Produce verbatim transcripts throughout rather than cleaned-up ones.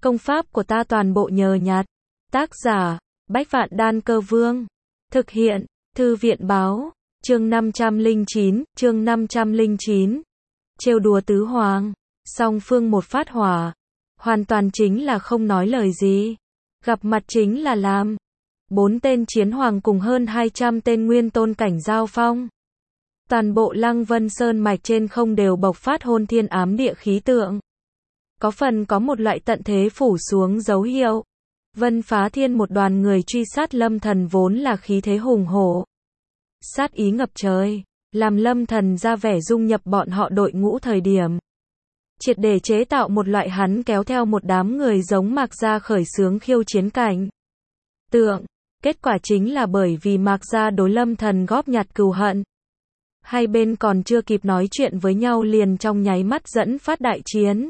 Công pháp của ta toàn bộ nhờ nhặt. Tác giả, Bách Vạn Đan Cơ Vương. Thực hiện, Thư viện Báo. Chương năm trăm lẻ chín, chương năm trăm lẻ chín. Trêu đùa tứ hoàng. Song phương một phát hỏa. Hoàn toàn chính là không nói lời gì. Gặp mặt chính là làm. Bốn tên chiến hoàng cùng hơn hai trăm tên nguyên tôn cảnh giao phong. Toàn bộ Lăng Vân Sơn mạch trên không đều bộc phát hôn thiên ám địa khí tượng. Có phần có một loại tận thế phủ xuống dấu hiệu. Vân Phá Thiên một đoàn người truy sát Lâm Thần vốn là khí thế hùng hổ. Sát ý ngập trời, làm Lâm Thần ra vẻ dung nhập bọn họ đội ngũ thời điểm. Triệt để chế tạo một loại hắn kéo theo một đám người giống Mạc Gia khởi xướng khiêu chiến cảnh. Tượng, kết quả chính là bởi vì Mạc Gia đối Lâm Thần góp nhặt cừu hận. Hai bên còn chưa kịp nói chuyện với nhau liền trong nháy mắt dẫn phát đại chiến.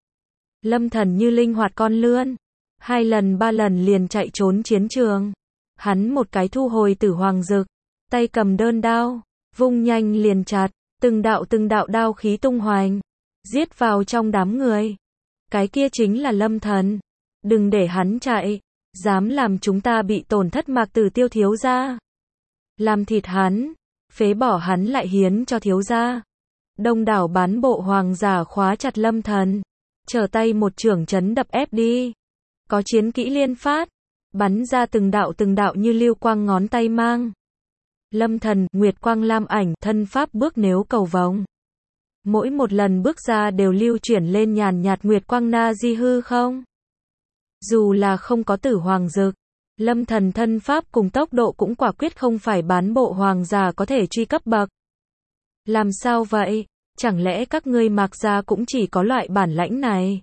Lâm Thần như linh hoạt con lươn, hai lần ba lần liền chạy trốn chiến trường. Hắn một cái thu hồi Tử Hoàng Dực, tay cầm đơn đao, vung nhanh liền chặt, từng đạo từng đạo đao khí tung hoành, giết vào trong đám người. Cái kia chính là Lâm Thần, đừng để hắn chạy, dám làm chúng ta bị tổn thất Mạc Tử Tiêu thiếu gia. Làm thịt hắn, phế bỏ hắn lại hiến cho thiếu gia. Đông đảo bán bộ hoàng giả khóa chặt Lâm Thần, trở tay một chưởng chấn đập ép đi. Có chiến kỹ liên phát, bắn ra từng đạo từng đạo như lưu quang ngón tay mang. Lâm Thần, Nguyệt Quang Lam Ảnh, thân pháp bước nếu cầu vồng. Mỗi một lần bước ra đều lưu chuyển lên nhàn nhạt Nguyệt Quang na di hư không. Dù là không có Tử Hoàng Dực, Lâm Thần thân pháp cùng tốc độ cũng quả quyết không phải bán bộ hoàng giả có thể truy cấp bậc. Làm sao vậy? Chẳng lẽ các ngươi Mạc Gia cũng chỉ có loại bản lãnh này?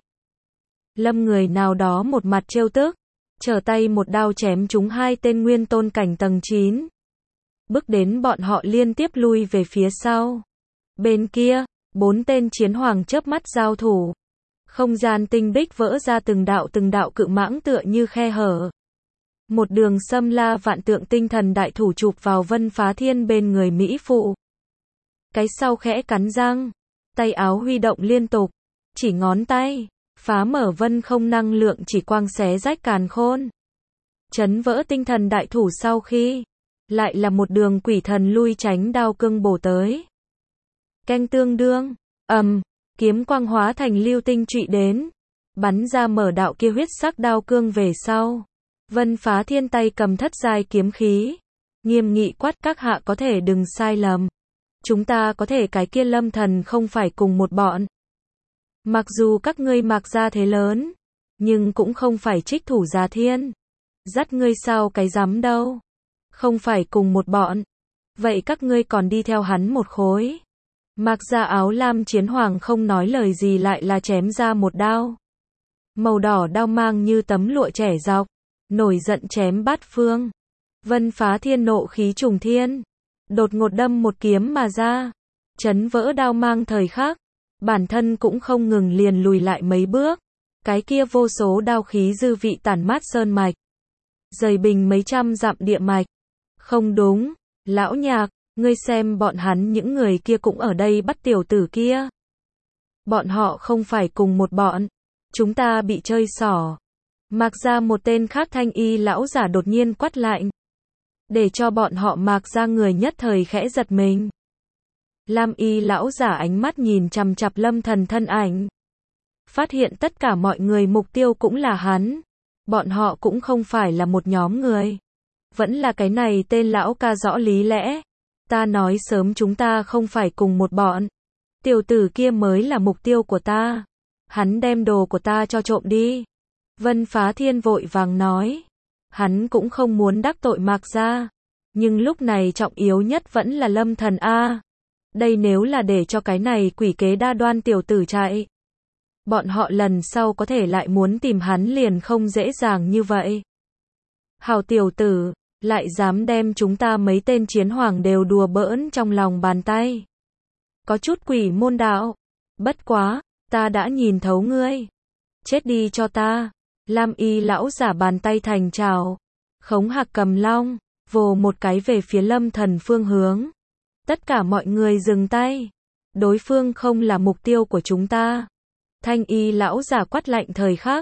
Lâm người nào đó một mặt trêu tức, trở tay một đao chém trúng hai tên nguyên tôn cảnh tầng chín. Bước đến bọn họ liên tiếp lui về phía sau. Bên kia, bốn tên chiến hoàng chớp mắt giao thủ. Không gian tinh bích vỡ ra từng đạo từng đạo cự mãng tựa như khe hở. Một đường xâm la vạn tượng tinh thần đại thủ chụp vào Vân Phá Thiên bên người mỹ phụ. Cái sau khẽ cắn răng, tay áo huy động liên tục, chỉ ngón tay, phá mở vân không năng lượng chỉ quang xé rách càn khôn. Chấn vỡ tinh thần đại thủ sau khi, lại là một đường quỷ thần lui tránh đao cương bổ tới. Canh tương đương, ầm, kiếm quang hóa thành lưu tinh trụy đến, bắn ra mở đạo kia huyết sắc đao cương về sau. Vân Phá Thiên tay cầm thất giai kiếm khí, nghiêm nghị quát các hạ có thể đừng sai lầm. Chúng ta có thể cái kia Lâm Thần không phải cùng một bọn. Mặc dù các ngươi Mạc Gia thế lớn, nhưng cũng không phải trích thủ Già Thiên. Dắt ngươi sao cái dám đâu. Không phải cùng một bọn. Vậy các ngươi còn đi theo hắn một khối. Mạc Gia áo lam chiến hoàng không nói lời gì lại là chém ra một đao. Màu đỏ đao mang như tấm lụa trẻ dọc, nổi giận chém bát phương. Vân Phá Thiên nộ khí trùng thiên, đột ngột đâm một kiếm mà ra, chấn vỡ đao mang thời khắc, bản thân cũng không ngừng liền lùi lại mấy bước. Cái kia vô số đao khí dư vị tản mát sơn mạch, dày bình mấy trăm dặm địa mạch. Không đúng, lão nhạc, ngươi xem bọn hắn những người kia cũng ở đây bắt tiểu tử kia. Bọn họ không phải cùng một bọn, chúng ta bị chơi xỏ. Mạc Gia một tên khác thanh y lão giả đột nhiên quát lạnh, để cho bọn họ Mạc Gia người nhất thời khẽ giật mình. Lam y lão giả ánh mắt nhìn chằm chằm Lâm Thần thân ảnh, phát hiện tất cả mọi người mục tiêu cũng là hắn. Bọn họ cũng không phải là một nhóm người, vẫn là cái này tên lão ca rõ lý lẽ. Ta nói sớm chúng ta không phải cùng một bọn. Tiểu tử kia mới là mục tiêu của ta. Hắn đem đồ của ta cho trộm đi. Vân Phá Thiên vội vàng nói. Hắn cũng không muốn đắc tội Mạc Gia, nhưng lúc này trọng yếu nhất vẫn là Lâm Thần a. Đây nếu là để cho cái này quỷ kế đa đoan tiểu tử chạy, bọn họ lần sau có thể lại muốn tìm hắn liền không dễ dàng như vậy. Hào tiểu tử, lại dám đem chúng ta mấy tên chiến hoàng đều đùa bỡn trong lòng bàn tay. Có chút quỷ môn đạo. Bất quá, ta đã nhìn thấu ngươi. Chết đi cho ta. Lam y lão giả bàn tay thành trào, khống hạc cầm long, vồ một cái về phía Lâm Thần phương hướng. Tất cả mọi người dừng tay. Đối phương không là mục tiêu của chúng ta. Thanh y lão giả quát lạnh thời khắc,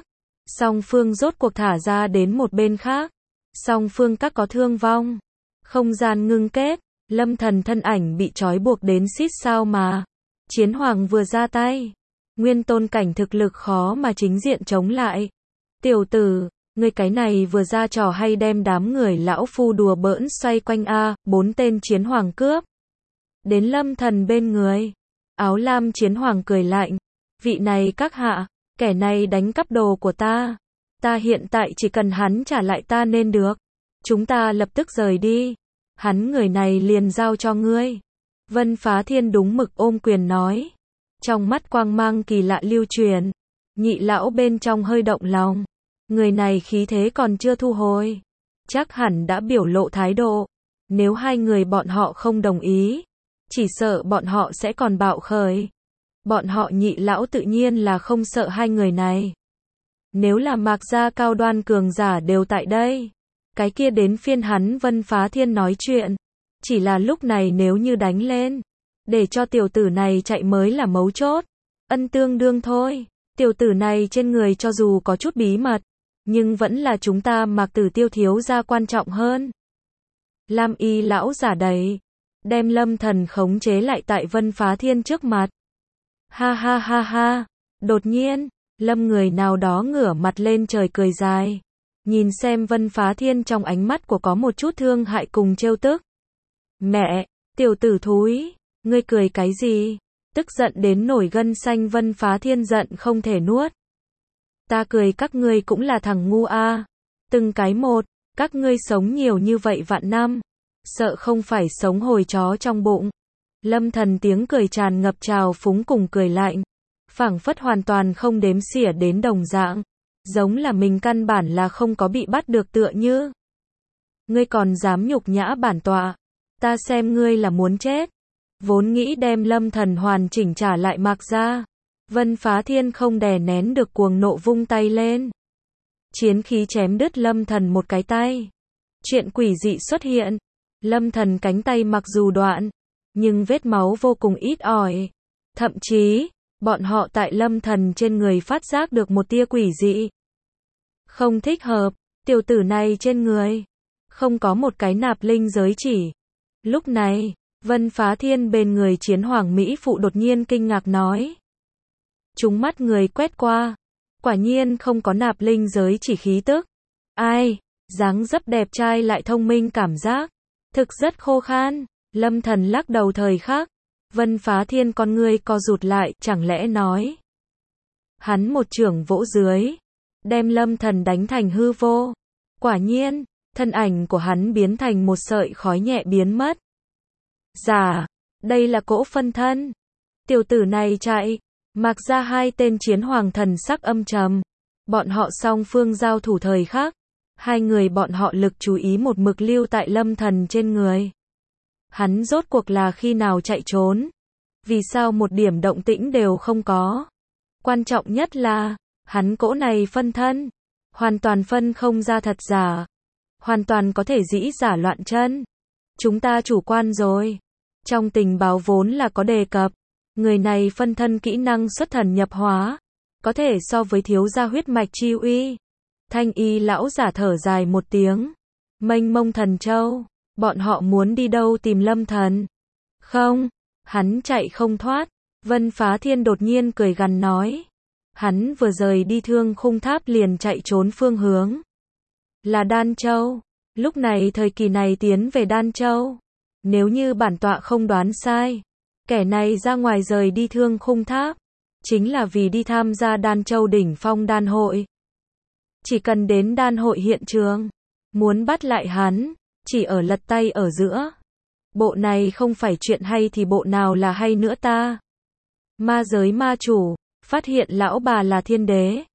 Song phương rốt cuộc thả ra đến một bên khác. Song phương các có thương vong. Không gian ngưng kết, Lâm Thần thân ảnh bị trói buộc đến xít sao mà. Chiến hoàng vừa ra tay. Nguyên tôn cảnh thực lực khó mà chính diện chống lại. Tiểu tử, ngươi cái này vừa ra trò hay đem đám người lão phu đùa bỡn xoay quanh a, bốn tên chiến hoàng cướp. Đến Lâm Thần bên người. Áo lam chiến hoàng cười lạnh. Vị này các hạ, kẻ này đánh cắp đồ của ta. Ta hiện tại chỉ cần hắn trả lại ta nên được. Chúng ta lập tức rời đi. Hắn người này liền giao cho ngươi. Vân Phá Thiên đúng mực ôm quyền nói. Trong mắt quang mang kỳ lạ lưu truyền. Nhị lão bên trong hơi động lòng. Người này khí thế còn chưa thu hồi. Chắc hẳn đã biểu lộ thái độ. Nếu hai người bọn họ không đồng ý, chỉ sợ bọn họ sẽ còn bạo khởi. Bọn họ nhị lão tự nhiên là không sợ hai người này. Nếu là Mạc gia cao đoan cường giả đều tại đây, cái kia đến phiên hắn Vân Phá Thiên nói chuyện. Chỉ là lúc này nếu như đánh lên, để cho tiểu tử này chạy mới là mấu chốt. Ân tương đương thôi. Tiểu tử này trên người cho dù có chút bí mật, nhưng vẫn là chúng ta Mạc Tử Tiêu thiếu gia quan trọng hơn. Lam y lão giả đẩy, đem Lâm Thần khống chế lại tại Vân Phá Thiên trước mặt. Ha ha ha ha. Đột nhiên, Lâm người nào đó ngửa mặt lên trời cười dài. Nhìn xem Vân Phá Thiên trong ánh mắt của có một chút thương hại cùng trêu tức. Mẹ, tiểu tử thúi, ngươi cười cái gì? Tức giận đến nổi gân xanh Vân Phá Thiên giận không thể nuốt. Ta cười các ngươi cũng là thằng ngu a. Từng cái một, các ngươi sống nhiều như vậy vạn năm, sợ không phải sống hồi chó trong bụng. Lâm Thần tiếng cười tràn ngập trào phúng cùng cười lạnh, phảng phất hoàn toàn không đếm xỉa đến đồng dạng, giống là mình căn bản là không có bị bắt được tựa như. Ngươi còn dám nhục nhã bản tọa, ta xem ngươi là muốn chết. Vốn nghĩ đem Lâm Thần hoàn chỉnh trả lại Mạc gia, Vân Phá Thiên không đè nén được cuồng nộ vung tay lên. Chiến khí chém đứt Lâm Thần một cái tay. Chuyện quỷ dị xuất hiện. Lâm Thần cánh tay mặc dù đoạn, nhưng vết máu vô cùng ít ỏi. Thậm chí, bọn họ tại Lâm Thần trên người phát giác được một tia quỷ dị. Không thích hợp, tiểu tử này trên người không có một cái nạp linh giới chỉ. Lúc này, Vân Phá Thiên bên người chiến hoàng Mỹ phụ đột nhiên kinh ngạc nói. Chúng mắt người quét qua, quả nhiên không có nạp linh giới chỉ khí tức. Ai, dáng dấp đẹp trai lại thông minh cảm giác, thực rất khô khan. Lâm Thần lắc đầu thời khắc, Vân Phá Thiên con ngươi co rụt lại, chẳng lẽ nói. Hắn một chưởng vỗ dưới, đem Lâm Thần đánh thành hư vô. Quả nhiên, thân ảnh của hắn biến thành một sợi khói nhẹ biến mất. Dạ, đây là cỗ phân thân. Tiểu tử này chạy. Mạc gia hai tên chiến hoàng thần sắc âm trầm. Bọn họ song phương giao thủ thời khắc, hai người bọn họ lực chú ý một mực lưu tại Lâm Thần trên người. Hắn rốt cuộc là khi nào chạy trốn? Vì sao một điểm động tĩnh đều không có? Quan trọng nhất là, hắn cỗ này phân thân, hoàn toàn phân không ra thật giả, hoàn toàn có thể dĩ giả loạn chân. Chúng ta chủ quan rồi. Trong tình báo vốn là có đề cập, người này phân thân kỹ năng xuất thần nhập hóa, có thể so với thiếu gia huyết mạch chi uy. Thanh y lão giả thở dài một tiếng. Mênh mông thần châu, bọn họ muốn đi đâu tìm Lâm Thần? Không, hắn chạy không thoát. Vân Phá Thiên đột nhiên cười gằn nói. Hắn vừa rời đi Thương Khung Tháp liền chạy trốn phương hướng là Đan Châu. Lúc này thời kỳ này tiến về Đan Châu. Nếu như bản tọa không đoán sai, kẻ này ra ngoài rời đi Thương Khung Tháp, chính là vì đi tham gia Đan Châu đỉnh phong đan hội. Chỉ cần đến đan hội hiện trường, muốn bắt lại hắn, chỉ ở lật tay ở giữa. Bộ này không phải chuyện hay thì bộ nào là hay nữa ta? Ma giới ma chủ, phát hiện lão bà là thiên đế.